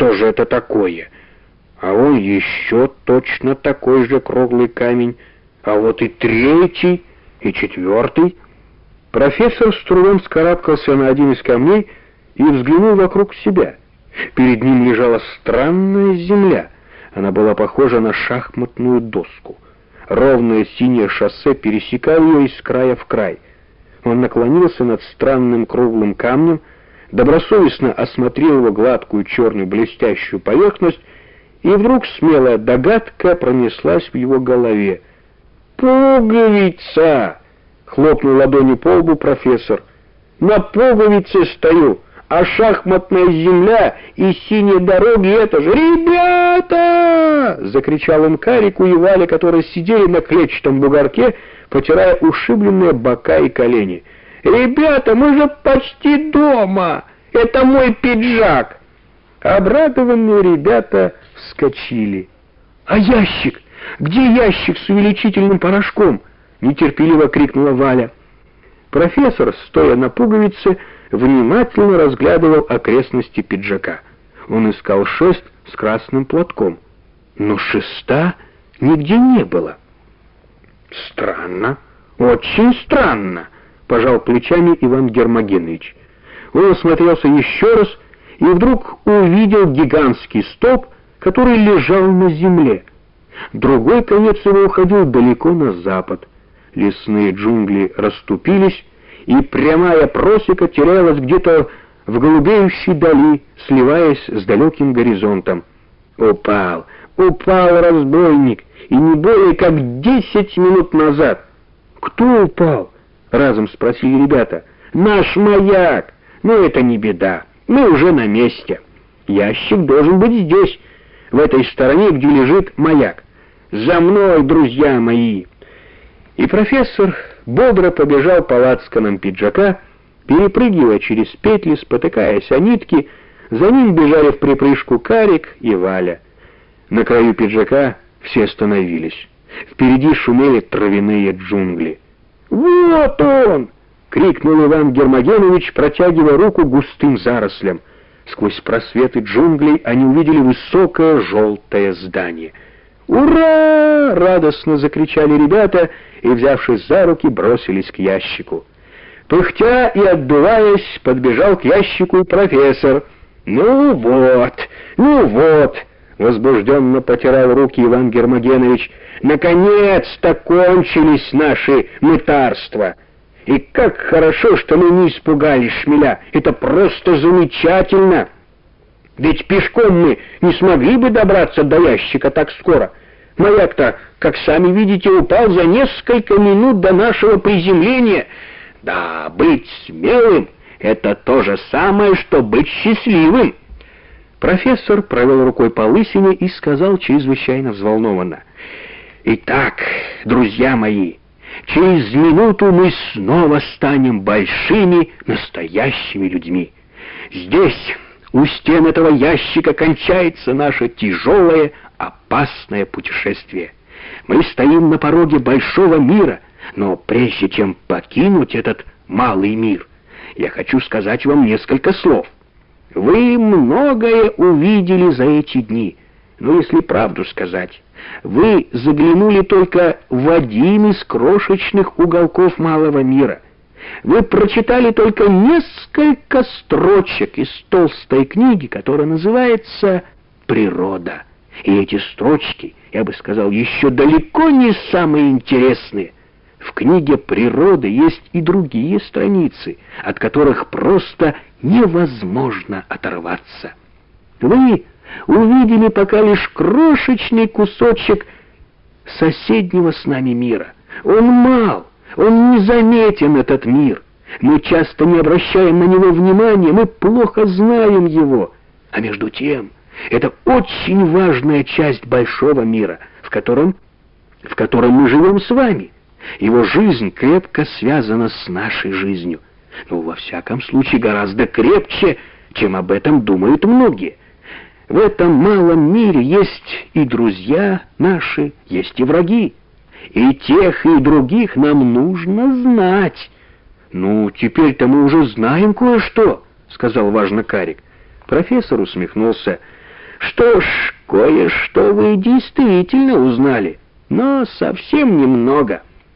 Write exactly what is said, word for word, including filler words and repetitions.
что же это такое? А он еще точно такой же круглый камень, а вот и третий, и четвертый. Профессор с трудом вскарабкался на один из камней и взглянул вокруг себя. Перед ним лежала странная земля. Она была похожа на шахматную доску. Ровное синее шоссе пересекало ее из края в край. Он наклонился над странным круглым камнем, добросовестно осмотрел его гладкую черную блестящую поверхность, и вдруг смелая догадка пронеслась в его голове. «Пуговица!» — хлопнул ладонью по лбу профессор. «На пуговице стою, а шахматная земля и синие дороги — это же... Ребята!» — закричал он Карику и Вале, которые сидели на клетчатом бугорке, потирая ушибленные бока и колени. «Ребята, мы же почти дома! Это мой пиджак!» Обрадованные ребята вскочили. «А ящик? Где ящик с увеличительным порошком?» — нетерпеливо крикнула Валя. Профессор, стоя на пуговице, внимательно разглядывал окрестности пиджака. Он искал шест с красным платком, но шеста нигде не было. «Странно, очень странно», — пожал плечами Иван Гермогенович. Он осмотрелся еще раз и вдруг увидел гигантский столб, который лежал на земле. Другой конец его уходил далеко на запад. Лесные джунгли расступились, и прямая просека терялась где-то в голубеющей дали, сливаясь с далеким горизонтом. «Упал, упал разбойник, и не более как десять минут назад». «Кто упал?» — разом спросили ребята. «Наш маяк! Но это не беда, мы уже на месте. Ящик должен быть здесь, в этой стороне, где лежит маяк. За мной, друзья мои!» И профессор бодро побежал по лацканам пиджака, перепрыгивая через петли, спотыкаясь о нитки. За ним бежали в припрыжку Карик и Валя. На краю пиджака все остановились. Впереди шумели травяные джунгли. «Вот он!» — крикнул Иван Гермогенович, протягивая руку густым зарослям. Сквозь просветы джунглей они увидели высокое желтое здание. «Ура!» — радостно закричали ребята и, взявшись за руки, бросились к ящику. Пыхтя и отдуваясь, подбежал к ящику и профессор. «Ну вот, ну вот!» — возбужденно потирал руки Иван Гермогенович. «Наконец-то кончились наши мытарства! И как хорошо, что мы не испугались шмеля! Это просто замечательно! Ведь пешком мы не смогли бы добраться до ящика так скоро. Маяк-то, как сами видите, упал за несколько минут до нашего приземления. Да, быть смелым — это то же самое, что быть счастливым». Профессор провел рукой по лысине и сказал чрезвычайно взволнованно: «Итак, друзья мои, через минуту мы снова станем большими, настоящими людьми. Здесь, у стен этого ящика, кончается наше тяжелое, опасное путешествие. Мы стоим на пороге большого мира, но прежде чем покинуть этот малый мир, я хочу сказать вам несколько слов. Вы многое увидели за эти дни, но если правду сказать, вы заглянули только в один из крошечных уголков малого мира. Вы прочитали только несколько строчек из толстой книги, которая называется «Природа». И эти строчки, я бы сказал, еще далеко не самые интересные. В книге «Природа» есть и другие страницы, от которых просто невозможно оторваться. Вы увидели пока лишь крошечный кусочек соседнего с нами мира. Он мал, он незаметен, этот мир. Мы часто не обращаем на него внимания, мы плохо знаем его. А между тем, это очень важная часть большого мира, в котором, в котором мы живем с вами. Его жизнь крепко связана с нашей жизнью. Но, во всяком случае, гораздо крепче, чем об этом думают многие. В этом малом мире есть и друзья наши, есть и враги. И тех, и других нам нужно знать. «Ну, теперь-то мы уже знаем кое-что», — сказал важно Карик. Профессор усмехнулся. Что ж, кое-что вы действительно узнали, но совсем немного.